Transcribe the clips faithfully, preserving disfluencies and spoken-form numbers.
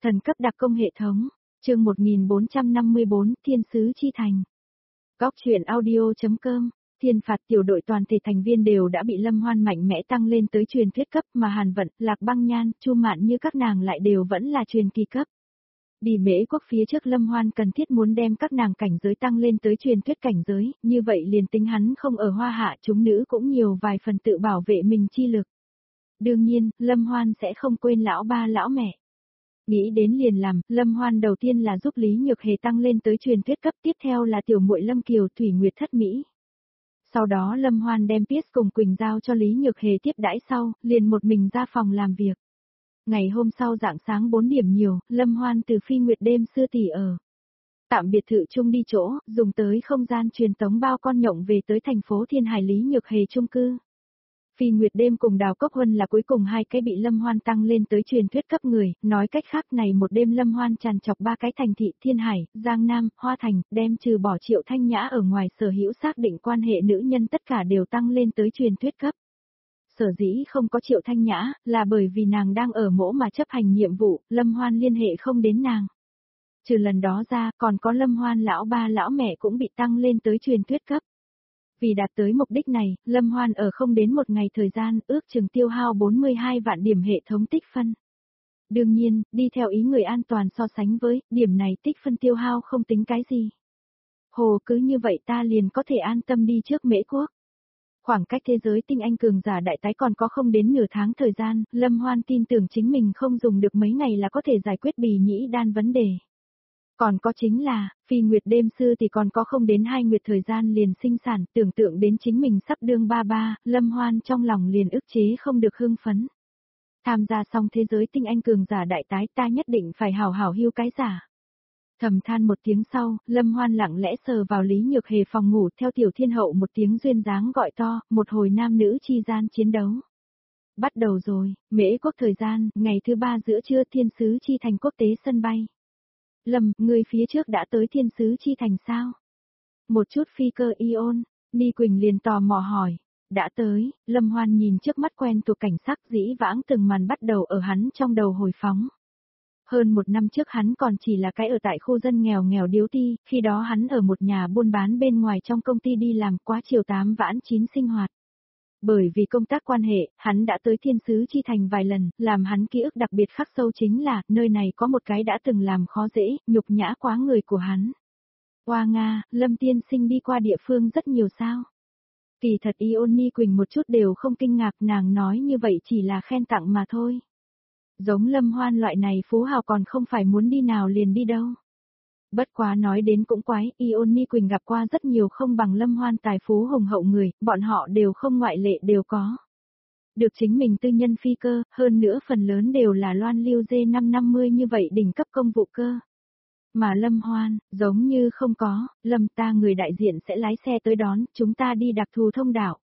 Thần cấp đặc công hệ thống, chương một nghìn bốn trăm năm mươi bốn, Thiên sứ chi thành. Góc truyện audio chấm com, Thiên phạt tiểu đội toàn thể thành viên đều đã bị Lâm Hoan mạnh mẽ tăng lên tới truyền thuyết cấp, mà Hàn Vận, Lạc Băng Nhan, Chu Mạn như các nàng lại đều vẫn là truyền kỳ cấp. Đi Mễ quốc phía trước Lâm Hoan cần thiết muốn đem các nàng cảnh giới tăng lên tới truyền thuyết cảnh giới, như vậy liền tính hắn không ở Hoa Hạ, chúng nữ cũng nhiều vài phần tự bảo vệ mình chi lực. Đương nhiên, Lâm Hoan sẽ không quên lão ba lão mẹ. Nghĩ đến liền làm, Lâm Hoan đầu tiên là giúp Lý Nhược Hề tăng lên tới truyền thuyết cấp, tiếp theo là tiểu muội Lâm Kiều Thủy Nguyệt Thất Mỹ. Sau đó Lâm Hoan đem Pierce cùng Quỳnh giao cho Lý Nhược Hề tiếp đãi sau, liền một mình ra phòng làm việc. Ngày hôm sau rạng sáng bốn điểm nhiều, Lâm Hoan từ Phi Nguyệt đêm sư tỷ ở tạm biệt thự chung đi chỗ, dùng tới không gian truyền tống bao con nhộng về tới thành phố Thiên Hải Lý Nhược Hề chung cư. Phi Nguyệt đêm cùng Đào Cốc Huân là cuối cùng hai cái bị Lâm Hoan tăng lên tới truyền thuyết cấp người, nói cách khác này một đêm Lâm Hoan tràn chọc ba cái thành thị Thiên Hải, Giang Nam, Hoa Thành, đem trừ bỏ Triệu Thanh Nhã ở ngoài sở hữu xác định quan hệ nữ nhân tất cả đều tăng lên tới truyền thuyết cấp. Sở dĩ không có Triệu Thanh Nhã, là bởi vì nàng đang ở mỗ mà chấp hành nhiệm vụ, Lâm Hoan liên hệ không đến nàng. Trừ lần đó ra, còn có Lâm Hoan lão ba lão mẹ cũng bị tăng lên tới truyền thuyết cấp. Vì đạt tới mục đích này, Lâm Hoan ở không đến một ngày thời gian, ước chừng tiêu hao bốn mươi hai vạn điểm hệ thống tích phân. Đương nhiên, đi theo ý người an toàn so sánh với, điểm này tích phân tiêu hao không tính cái gì. Hồ cứ như vậy ta liền có thể an tâm đi trước Mễ quốc. Khoảng cách thế giới tinh anh cường giả đại tái còn có không đến nửa tháng thời gian, Lâm Hoan tin tưởng chính mình không dùng được mấy ngày là có thể giải quyết bì nhĩ đan vấn đề. Còn có chính là, Phi Nguyệt đêm sư thì còn có không đến hai nguyệt thời gian liền sinh sản, tưởng tượng đến chính mình sắp đương ba ba, Lâm Hoan trong lòng liền ức chế không được hưng phấn. Tham gia xong thế giới tinh anh cường giả đại tái ta nhất định phải hảo hảo hưu cái giả. Thầm than một tiếng sau, Lâm Hoan lặng lẽ sờ vào Lý Nhược Hề phòng ngủ theo Tiểu Thiên Hậu một tiếng duyên dáng gọi to, một hồi nam nữ chi gian chiến đấu. Bắt đầu rồi, Mễ quốc thời gian, ngày thứ ba giữa trưa Thiên sứ chi thành quốc tế sân bay. Lâm, người phía trước đã tới Thiên sứ chi thành sao? Một chút phi cơ ion, Ni Quỳnh liền tò mò hỏi. Đã tới, Lâm Hoan nhìn trước mắt quen thuộc cảnh sắc dĩ vãng từng màn bắt đầu ở hắn trong đầu hồi phóng. Hơn một năm trước hắn còn chỉ là cái ở tại khu dân nghèo nghèo điếu ti, khi đó hắn ở một nhà buôn bán bên ngoài trong công ty đi làm quá chiều tám vãn chín sinh hoạt. Bởi vì công tác quan hệ, hắn đã tới Thiên sứ chi thành vài lần, làm hắn ký ức đặc biệt khắc sâu chính là, nơi này có một cái đã từng làm khó dễ, nhục nhã quá người của hắn. Hoa Nga, Lâm tiên sinh đi qua địa phương rất nhiều sao. Kỳ thật Ioni Quỳnh một chút đều không kinh ngạc, nàng nói như vậy chỉ là khen tặng mà thôi. Giống Lâm Hoan loại này phú hào còn không phải muốn đi nào liền đi đâu. Bất quá nói đến cũng quái, Ioni Quỳnh gặp qua rất nhiều không bằng Lâm Hoan tài phú hùng hậu người, bọn họ đều không ngoại lệ đều có. Được chính mình tư nhân phi cơ, hơn nữa phần lớn đều là loan lưu D năm năm mươi như vậy đỉnh cấp công vụ cơ. Mà Lâm Hoan, giống như không có, Lâm ta người đại diện sẽ lái xe tới đón, chúng ta đi đặc thù thông đạo.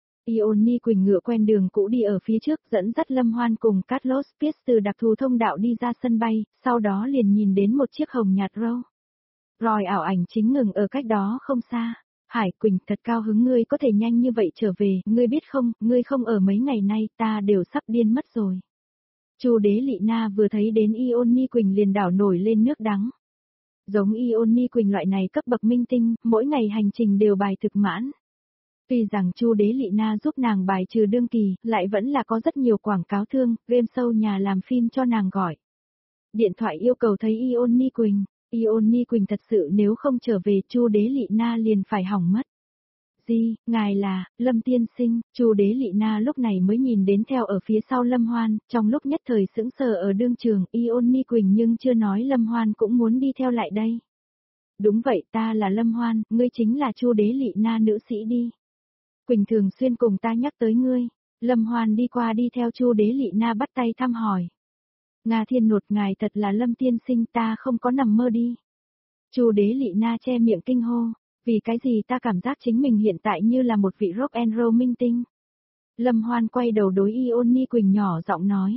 Ioni Quỳnh ngựa quen đường cũ đi ở phía trước dẫn dắt Lâm Hoan cùng Carlos Pierce từ đặc thù thông đạo đi ra sân bay, sau đó liền nhìn đến một chiếc hồng nhạt Rolls Royce ảo ảnh chính ngừng ở cách đó không xa. Hải Quỳnh thật cao hứng ngươi có thể nhanh như vậy trở về, ngươi biết không, ngươi không ở mấy ngày nay ta đều sắp điên mất rồi. Chu đế Lị Na vừa thấy đến Ioni Quỳnh liền đảo nổi lên nước đắng. Giống Ioni Quỳnh loại này cấp bậc minh tinh, mỗi ngày hành trình đều bài thực mãn. Tuy rằng Chu đế Lị Na giúp nàng bài trừ đương kỳ, lại vẫn là có rất nhiều quảng cáo thương, game show nhà làm phim cho nàng gọi. Điện thoại yêu cầu thấy Ioni Quỳnh, Ioni Quỳnh thật sự nếu không trở về Chu đế Lị Na liền phải hỏng mất. Gì, ngài là, Lâm tiên sinh, Chu đế Lị Na lúc này mới nhìn đến theo ở phía sau Lâm Hoan, trong lúc nhất thời sững sờ ở đương trường, Ioni Quỳnh nhưng chưa nói Lâm Hoan cũng muốn đi theo lại đây. Đúng vậy ta là Lâm Hoan, ngươi chính là Chu đế Lị Na nữ sĩ đi. Quỳnh thường xuyên cùng ta nhắc tới ngươi. Lâm Hoan đi qua đi theo Chu đế Lị Na bắt tay thăm hỏi. Nga thiên nột ngài thật là Lâm tiên sinh ta không có nằm mơ đi. Chu đế Lị Na che miệng kinh hô. Vì cái gì ta cảm giác chính mình hiện tại như là một vị rock and roll minh tinh. Lâm Hoan quay đầu đối Ioni Quỳnh nhỏ giọng nói.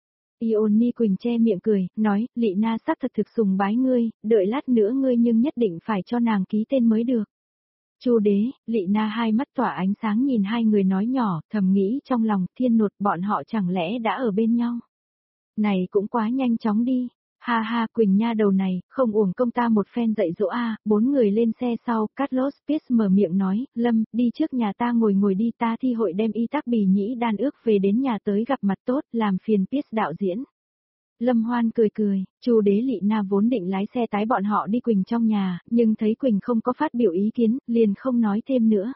Ioni Quỳnh che miệng cười, nói, Lị Na xác thật thực sùng bái ngươi, đợi lát nữa ngươi nhưng nhất định phải cho nàng ký tên mới được. Chu đế, Lị Na hai mắt tỏa ánh sáng nhìn hai người nói nhỏ, thầm nghĩ trong lòng, thiên nột bọn họ chẳng lẽ đã ở bên nhau. Này cũng quá nhanh chóng đi, Ha ha, Quỳnh nha đầu này, không uổng công ta một phen dạy dỗ a. Bốn người lên xe sau, Carlos Pierce mở miệng nói, Lâm, đi trước nhà ta ngồi ngồi đi, ta thi hội đem y tắc bì nhĩ đan ước về đến nhà tới gặp mặt tốt, làm phiền Pierce đạo diễn. Lâm Hoan cười cười, Chu Đế Lị Na vốn định lái xe tái bọn họ đi Quỳnh trong nhà, nhưng thấy Quỳnh không có phát biểu ý kiến, liền không nói thêm nữa.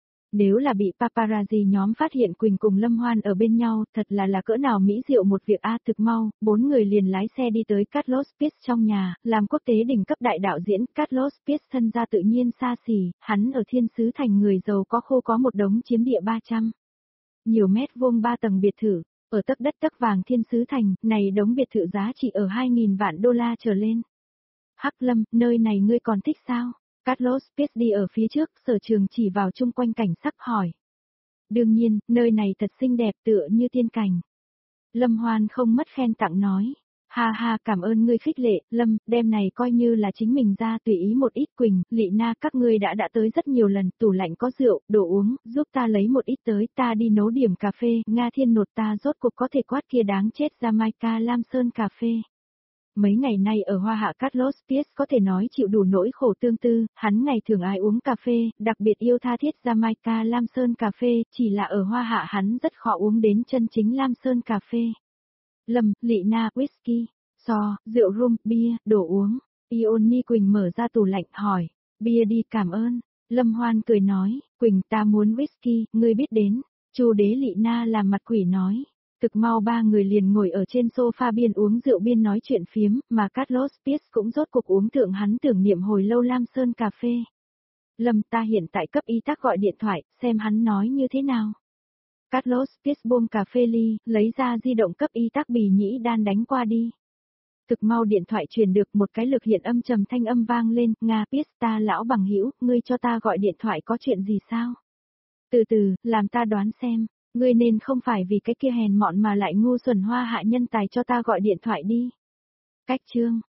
Nếu là bị paparazzi nhóm phát hiện Quỳnh cùng Lâm Hoan ở bên nhau, thật là là cỡ nào mỹ diệu một việc a. Thực mau, bốn người liền lái xe đi tới Carlos Pierce trong nhà, làm quốc tế đỉnh cấp đại đạo diễn. Carlos Pierce thân gia tự nhiên xa xỉ, hắn ở thiên sứ thành người giàu có khô có một đống chiếm địa ba trăm nhiều mét vuông ba tầng biệt thự, ở tấc đất tấc vàng thiên sứ thành, này đống biệt thự giá trị ở hai nghìn vạn đô la trở lên. Hắc Lâm, nơi này ngươi còn thích sao? Carlos Pierce đi ở phía trước, Sở Trường chỉ vào chung quanh cảnh sắc hỏi. Đương nhiên, nơi này thật xinh đẹp tựa như tiên cảnh. Lâm Hoan không mất khen tặng nói. Ha ha, cảm ơn ngươi khích lệ, Lâm, đêm này coi như là chính mình ra tùy ý một ít. Quỳnh, Lị Na các ngươi đã đã tới rất nhiều lần, tủ lạnh có rượu, đồ uống, giúp ta lấy một ít tới, ta đi nấu điểm cà phê, Nga Thiên nột ta rốt cuộc có thể quát kia đáng chết Jamaica Lam Sơn cà phê. Mấy ngày nay ở Hoa Hạ Carlos Pierce có thể nói chịu đủ nỗi khổ tương tư, hắn ngày thường ai uống cà phê, đặc biệt yêu tha thiết Jamaica Lam Sơn cà phê, chỉ là ở Hoa Hạ hắn rất khó uống đến chân chính Lam Sơn cà phê. Lâm, Lị Na, whisky, so, rượu rum, bia, đồ uống. Ioni Quỳnh mở ra tủ lạnh hỏi, bia đi cảm ơn. Lâm Hoan cười nói, Quỳnh ta muốn whisky, ngươi biết đến. Chu Đế Lị Na làm mặt quỷ nói. Thực mau ba người liền ngồi ở trên sofa biên uống rượu biên nói chuyện phiếm, mà Carlos Pierce cũng rốt cuộc uống thượng hắn tưởng niệm hồi lâu Lam Sơn cà phê. Lâm ta hiện tại cấp y tác gọi điện thoại, xem hắn nói như thế nào. Carlos Pierce buông cà phê ly, lấy ra di động cấp y tác bì nhĩ đan đánh qua đi. Thực mau điện thoại truyền được một cái lực hiện âm trầm thanh âm vang lên, Nga Pierce ta lão bằng hữu, ngươi cho ta gọi điện thoại có chuyện gì sao? Từ từ, làm ta đoán xem. Ngươi nên không phải vì cái kia hèn mọn mà lại ngu xuẩn Hoa Hạ nhân tài cho ta gọi điện thoại đi. Cách chương